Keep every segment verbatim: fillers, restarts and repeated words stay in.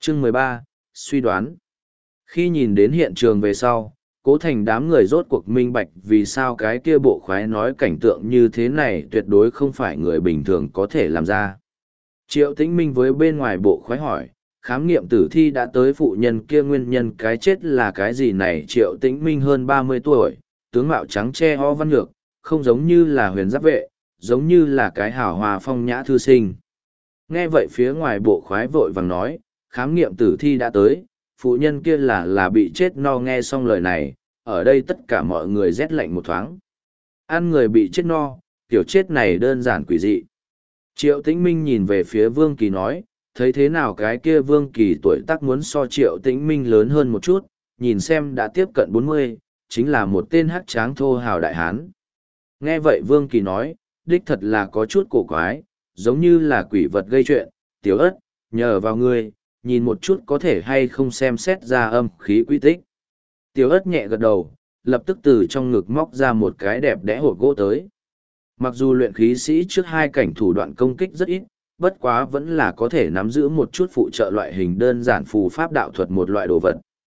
Chương mười ba, suy đoán. Khi nhìn đến hiện trường về sau, Cố Thành đám người rốt cuộc minh bạch vì sao cái kia bộ khoái nói cảnh tượng như thế này tuyệt đối không phải người bình thường có thể làm ra. Triệu Tĩnh Minh với bên ngoài bộ khoái hỏi, khám nghiệm tử thi đã tới phụ nhân kia nguyên nhân cái chết là cái gì này? Triệu Tĩnh Minh hơn ba mươi tuổi, tướng mạo trắng che ho văn nhược, không giống như là huyền giáp vệ, giống như là cái hảo hòa phong nhã thư sinh. Nghe vậy phía ngoài bộ khoái vội vàng nói, khám nghiệm tử thi đã tới, phụ nhân kia là là bị chết no. Nghe xong lời này, ở đây tất cả mọi người rét lạnh một thoáng. Ăn người bị chết no, kiểu chết này đơn giản quỷ dị. Triệu Tĩnh Minh nhìn về phía Vương Kỳ nói, thấy thế nào? Cái kia Vương Kỳ tuổi tác muốn so Triệu Tĩnh Minh lớn hơn một chút, nhìn xem đã tiếp cận bốn mươi, chính là một tên hắc tráng thô hào đại hán. Nghe vậy Vương Kỳ nói, đích thật là có chút cổ quái, giống như là quỷ vật gây chuyện. Tiểu Ất, nhờ vào ngươi, nhìn một chút có thể hay không xem xét ra âm khí quy tích. Tiểu Ất nhẹ gật đầu, lập tức từ trong ngực móc ra một cái đẹp đẽ hộp gỗ tới. Mặc dù luyện khí sĩ trước hai cảnh thủ đoạn công kích rất ít, bất quá vẫn là có thể nắm giữ một chút phụ trợ loại hình đơn giản phù pháp đạo thuật một loại đồ vật.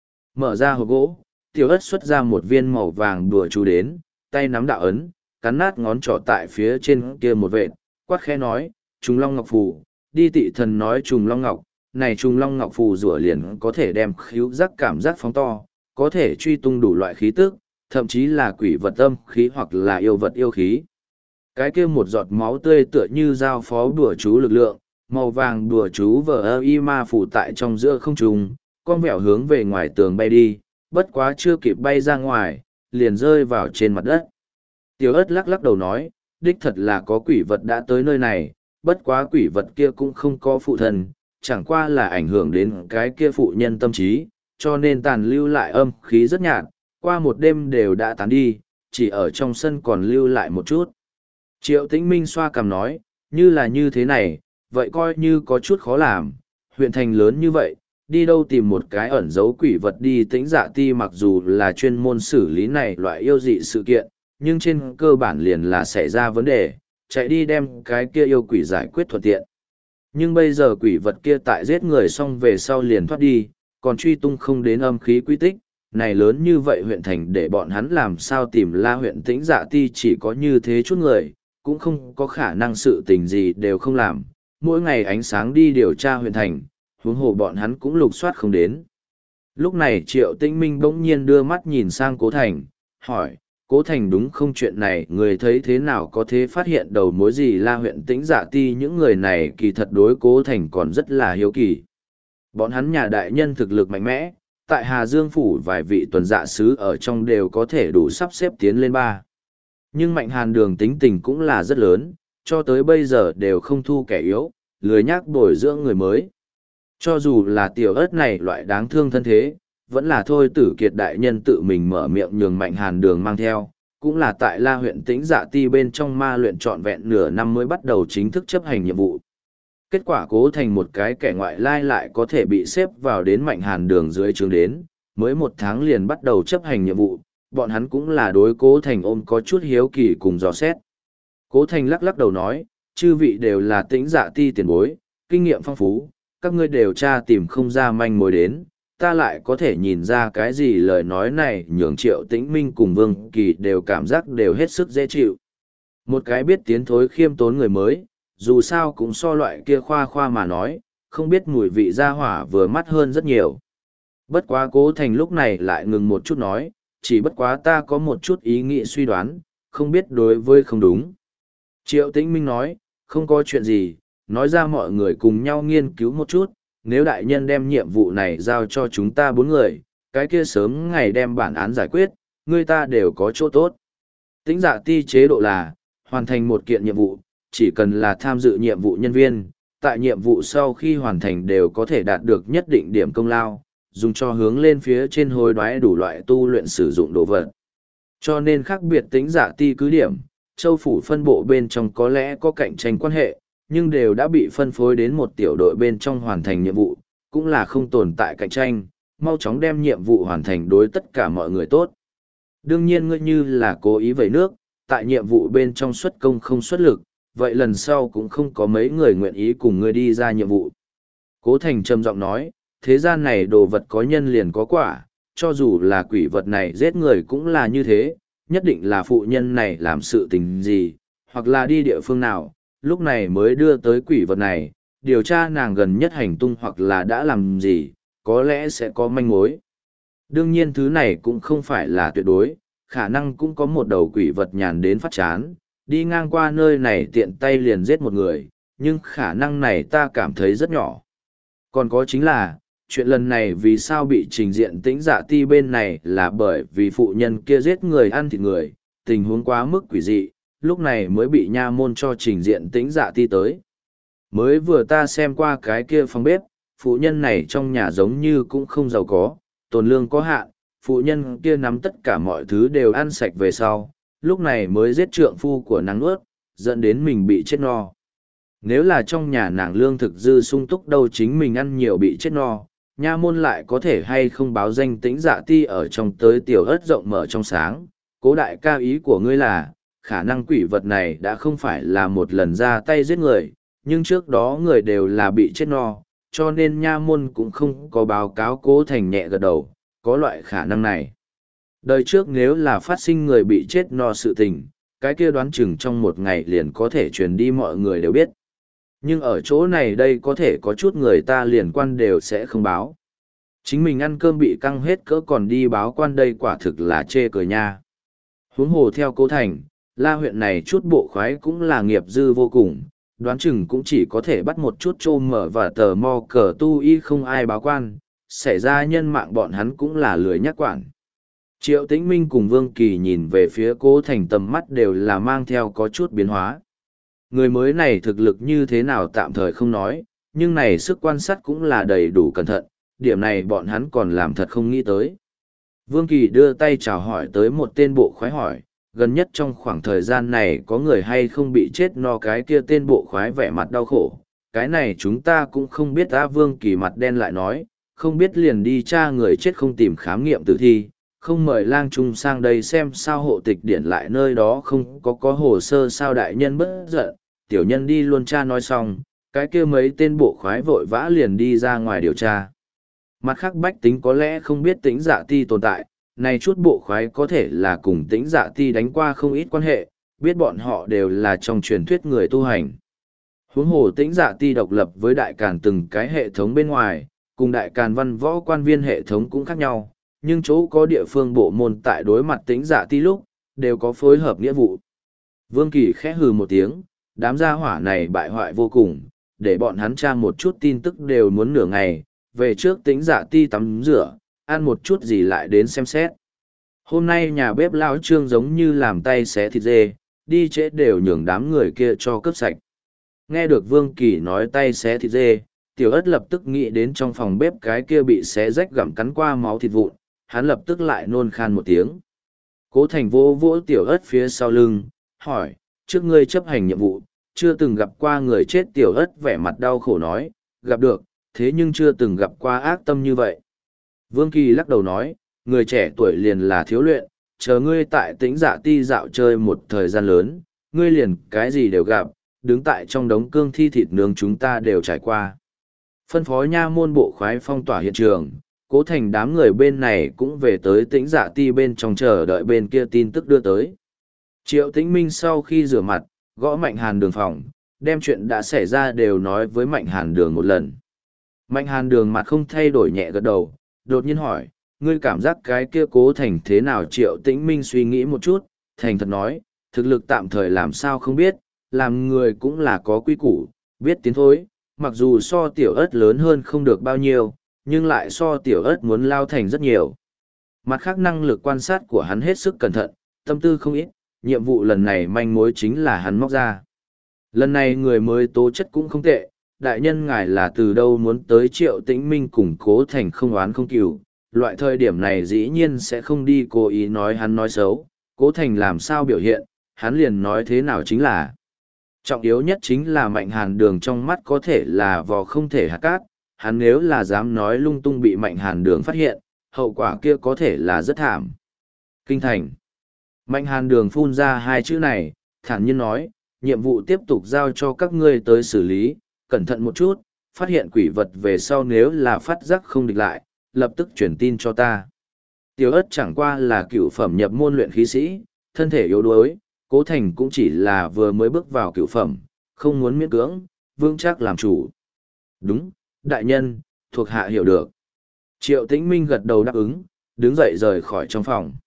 Mở ra hộp gỗ, Tiểu Ất xuất ra một viên màu vàng đùa chú đến, tay nắm đạo ấn, cắn nát ngón trỏ tại phía trên kia một vệt, quát khẽ nói, Trùng Long Ngọc Phù, đi tị thần nói Trùng Long Ngọc, này Trùng Long Ngọc Phù rủa liền có thể đem khíu giác cảm giác phóng to, có thể truy tung đủ loại khí tức, thậm chí là quỷ vật âm khí hoặc là yêu vật yêu khí. Cái kia một giọt máu tươi tựa như giao phó đùa chú lực lượng, màu vàng đùa chú vờ ơ y ma phủ tại trong giữa không trung, con vẹo hướng về ngoài tường bay đi, bất quá chưa kịp bay ra ngoài, liền rơi vào trên mặt đất. Tiểu Ất lắc lắc đầu nói, đích thật là có quỷ vật đã tới nơi này, bất quá quỷ vật kia cũng không có phụ thân, chẳng qua là ảnh hưởng đến cái kia phụ nhân tâm trí, cho nên tàn lưu lại âm khí rất nhạt, qua một đêm đều đã tán đi, chỉ ở trong sân còn lưu lại một chút. Triệu Tĩnh Minh xoa cằm nói, như là như thế này, vậy coi như có chút khó làm, huyện thành lớn như vậy, đi đâu tìm một cái ẩn giấu quỷ vật đi. Tĩnh Dạ Ti mặc dù là chuyên môn xử lý này loại yêu dị sự kiện, nhưng trên cơ bản liền là xảy ra vấn đề, chạy đi đem cái kia yêu quỷ giải quyết thuận tiện. Nhưng bây giờ quỷ vật kia tại giết người xong về sau liền thoát đi, còn truy tung không đến âm khí quy tích, này lớn như vậy huyện thành để bọn hắn làm sao tìm la huyện Tĩnh Dạ Ti chỉ có như thế chút người, cũng không có khả năng sự tình gì đều không làm, mỗi ngày ánh sáng đi điều tra huyện thành, huống hồ bọn hắn cũng lục soát không đến. Lúc này Triệu Tĩnh Minh bỗng nhiên đưa mắt nhìn sang Cố Thành, hỏi, Cố Thành đúng không? Chuyện này người thấy thế nào, có thế phát hiện đầu mối gì? La huyện Tĩnh Dạ Ti những người này kỳ thật đối Cố Thành còn rất là hiếu kỳ. Bọn hắn nhà đại nhân thực lực mạnh mẽ, tại Hà Dương Phủ vài vị tuần dạ sứ ở trong đều có thể đủ sắp xếp tiến lên ba. Nhưng Mạnh Hàn Đường tính tình cũng là rất lớn, cho tới bây giờ đều không thu kẻ yếu, lười nhác bồi dưỡng người mới. Cho dù là Tiểu Ất này loại đáng thương thân thế, vẫn là thôi Tử Kiệt đại nhân tự mình mở miệng nhường Mạnh Hàn Đường mang theo, cũng là tại La huyện Tĩnh Dạ Ti bên trong ma luyện trọn vẹn nửa năm mới bắt đầu chính thức chấp hành nhiệm vụ. Kết quả Cố Thành một cái kẻ ngoại lai lại có thể bị xếp vào đến Mạnh Hàn Đường dưới trướng đến, mới một tháng liền bắt đầu chấp hành nhiệm vụ, bọn hắn cũng là đối Cố Thành ôm có chút hiếu kỳ cùng dò xét. Cố Thành lắc lắc đầu nói, chư vị đều là Tĩnh Dạ Ti tiền bối, kinh nghiệm phong phú, các ngươi đều tra tìm không ra manh mối đến, ta lại có thể nhìn ra cái gì? Lời nói này nhường Triệu Tĩnh Minh cùng Vương Kỳ đều cảm giác đều hết sức dễ chịu. Một cái biết tiến thối khiêm tốn người mới, dù sao cũng so loại kia khoa khoa mà nói, không biết mùi vị ra hỏa vừa mắt hơn rất nhiều. Bất quá Cố Thành lúc này lại ngừng một chút nói, chỉ bất quá ta có một chút ý nghĩ suy đoán, không biết đối với không đúng. Triệu Tĩnh Minh nói, không có chuyện gì, nói ra mọi người cùng nhau nghiên cứu một chút, nếu đại nhân đem nhiệm vụ này giao cho chúng ta bốn người, cái kia sớm ngày đem bản án giải quyết, người ta đều có chỗ tốt. Tĩnh Dạ Ti chế độ là, hoàn thành một kiện nhiệm vụ, chỉ cần là tham dự nhiệm vụ nhân viên, tại nhiệm vụ sau khi hoàn thành đều có thể đạt được nhất định điểm công lao, dùng cho hướng lên phía trên hối đoái đủ loại tu luyện sử dụng đồ vật. Cho nên khác biệt Tĩnh Dạ Ti cứ điểm, châu phủ phân bộ bên trong có lẽ có cạnh tranh quan hệ, nhưng đều đã bị phân phối đến một tiểu đội bên trong hoàn thành nhiệm vụ, cũng là không tồn tại cạnh tranh, mau chóng đem nhiệm vụ hoàn thành đối tất cả mọi người tốt. Đương nhiên ngươi như là cố ý vẩy nước, tại nhiệm vụ bên trong xuất công không xuất lực, vậy lần sau cũng không có mấy người nguyện ý cùng ngươi đi ra nhiệm vụ. Cố Thành trầm giọng nói, thế gian này đồ vật có nhân liền có quả, cho dù là quỷ vật này giết người cũng là như thế, nhất định là phụ nhân này làm sự tình gì, hoặc là đi địa phương nào, lúc này mới đưa tới quỷ vật này, điều tra nàng gần nhất hành tung hoặc là đã làm gì, có lẽ sẽ có manh mối. Đương nhiên thứ này cũng không phải là tuyệt đối, khả năng cũng có một đầu quỷ vật nhàn đến phát chán, đi ngang qua nơi này tiện tay liền giết một người, nhưng khả năng này ta cảm thấy rất nhỏ. Còn có chính là, chuyện lần này vì sao bị trình diện tĩnh dạ ti bên này là bởi vì phụ nhân kia giết người ăn thịt người, tình huống quá mức quỷ dị, lúc này mới bị nha môn cho trình diện tĩnh dạ ti tới. Mới vừa ta xem qua cái kia phòng bếp, phụ nhân này trong nhà giống như cũng không giàu có, tồn lương có hạn, phụ nhân kia nắm tất cả mọi thứ đều ăn sạch về sau, lúc này mới giết trượng phu của nàng nuốt, dẫn đến mình bị chết no. Nếu là trong nhà nàng lương thực dư sung túc đâu chính mình ăn nhiều bị chết no, nha môn lại có thể hay không báo danh tĩnh dạ ti ở trong tới tiểu ớt rộng mở trong sáng. Cố đại ca ý của ngươi là, khả năng quỷ vật này đã không phải là một lần ra tay giết người, nhưng trước đó người đều là bị chết no, cho nên nha môn cũng không có báo cáo. Cố Thành nhẹ gật đầu, có loại khả năng này. Đời trước nếu là phát sinh người bị chết no sự tình, cái kia đoán chừng trong một ngày liền có thể truyền đi mọi người đều biết. Nhưng ở chỗ này đây có thể có chút người ta liền quan đều sẽ không báo. Chính mình ăn cơm bị căng hết cỡ còn đi báo quan đây quả thực là chê cười nha. Huống hồ theo Cố Thành, la huyện này chút bộ khoái cũng là nghiệp dư vô cùng, đoán chừng cũng chỉ có thể bắt một chút trô mở và tờ mo cờ tu y không ai báo quan, xảy ra nhân mạng bọn hắn cũng là lười nhắc quản. Triệu Tĩnh Minh cùng Vương Kỳ nhìn về phía Cố Thành tầm mắt đều là mang theo có chút biến hóa. Người mới này thực lực như thế nào tạm thời không nói, nhưng này sức quan sát cũng là đầy đủ cẩn thận, điểm này bọn hắn còn làm thật không nghĩ tới. Vương Kỳ đưa tay chào hỏi tới một tên bộ khoái hỏi, gần nhất trong khoảng thời gian này có người hay không bị chết no, cái kia tên bộ khoái vẻ mặt đau khổ. Cái này chúng ta cũng không biết. Á Vương Kỳ mặt đen lại nói, không biết liền đi tra người chết không tìm khám nghiệm tử thi, không mời lang trung sang đây xem sao hộ tịch điển lại nơi đó không có có hồ sơ sao. Đại nhân bất giận, tiểu nhân đi luôn tra nói xong, cái kia mấy tên bộ khoái vội vã liền đi ra ngoài điều tra. Mặt khác bách tính có lẽ không biết tĩnh dạ ti tồn tại, này chút bộ khoái có thể là cùng tĩnh dạ ti đánh qua không ít quan hệ, biết bọn họ đều là trong truyền thuyết người tu hành. Huống hồ tĩnh dạ ti độc lập với đại càn từng cái hệ thống bên ngoài, cùng đại càn văn võ quan viên hệ thống cũng khác nhau, nhưng chỗ có địa phương bộ môn tại đối mặt tĩnh dạ ti lúc, đều có phối hợp nghĩa vụ. Vương Kỳ khẽ hừ một tiếng, đám gia hỏa này bại hoại vô cùng, để bọn hắn tra một chút tin tức đều muốn nửa ngày, về trước tĩnh dạ ti tắm rửa, ăn một chút gì lại đến xem xét. Hôm nay nhà bếp lão Trương giống như làm tay xé thịt dê, đi trễ đều nhường đám người kia cho cướp sạch. Nghe được Vương Kỳ nói tay xé thịt dê, Tiểu Ất lập tức nghĩ đến trong phòng bếp cái kia bị xé rách gặm cắn qua máu thịt vụn, hắn lập tức lại nôn khan một tiếng. Cố Thành vỗ vỗ Tiểu Ất phía sau lưng, hỏi, trước ngươi chấp hành nhiệm vụ, chưa từng gặp qua người chết. Tiểu Ất vẻ mặt đau khổ nói, gặp được, thế nhưng chưa từng gặp qua ác tâm như vậy. Vương Kỳ lắc đầu nói, người trẻ tuổi liền là thiếu luyện, chờ ngươi tại tĩnh dạ ti dạo chơi một thời gian lớn, ngươi liền cái gì đều gặp, đứng tại trong đống cương thi thịt nướng chúng ta đều trải qua. Phân phó nha môn bộ khoái phong tỏa hiện trường, Cố Thành đám người bên này cũng về tới tĩnh dạ ti bên trong chờ đợi bên kia tin tức đưa tới. Triệu Tĩnh Minh sau khi rửa mặt, gõ Mạnh Hàn Đường phòng, đem chuyện đã xảy ra đều nói với Mạnh Hàn Đường một lần. Mạnh Hàn Đường mặt không thay đổi nhẹ gật đầu, đột nhiên hỏi, ngươi cảm giác cái kia Cố Thành thế nào? Triệu Tĩnh Minh suy nghĩ một chút, thành thật nói, thực lực tạm thời làm sao không biết, làm người cũng là có quy củ, biết tiến thối, mặc dù so Tiểu Ất lớn hơn không được bao nhiêu, nhưng lại so Tiểu Ất muốn lao thành rất nhiều. Mặt khác năng lực quan sát của hắn hết sức cẩn thận, tâm tư không ít, nhiệm vụ lần này manh mối chính là hắn móc ra. Lần này người mới tố chất cũng không tệ, đại nhân ngài là từ đâu muốn tới? Triệu Tĩnh Minh cùng Cố Thành không oán không cừu, loại thời điểm này dĩ nhiên sẽ không đi cố ý nói hắn nói xấu, Cố Thành làm sao biểu hiện, hắn liền nói thế nào chính là. Trọng yếu nhất chính là Mạnh Hàn Đường trong mắt có thể là vò không thể hạt cát, hắn nếu là dám nói lung tung bị Mạnh Hàn Đường phát hiện, hậu quả kia có thể là rất thảm. Kinh thành. Mạnh Hàn Đường phun ra hai chữ này, thản nhiên nói, nhiệm vụ tiếp tục giao cho các ngươi tới xử lý, cẩn thận một chút, phát hiện quỷ vật về sau nếu là phát giác không địch lại, lập tức truyền tin cho ta. Tiểu ất chẳng qua là cựu phẩm nhập môn luyện khí sĩ, thân thể yếu đuối, Cố Thành cũng chỉ là vừa mới bước vào cựu phẩm, không muốn miễn cưỡng, vương chắc làm chủ. Đúng, đại nhân, thuộc hạ hiểu được. Triệu Tĩnh Minh gật đầu đáp ứng, đứng dậy rời khỏi trong phòng.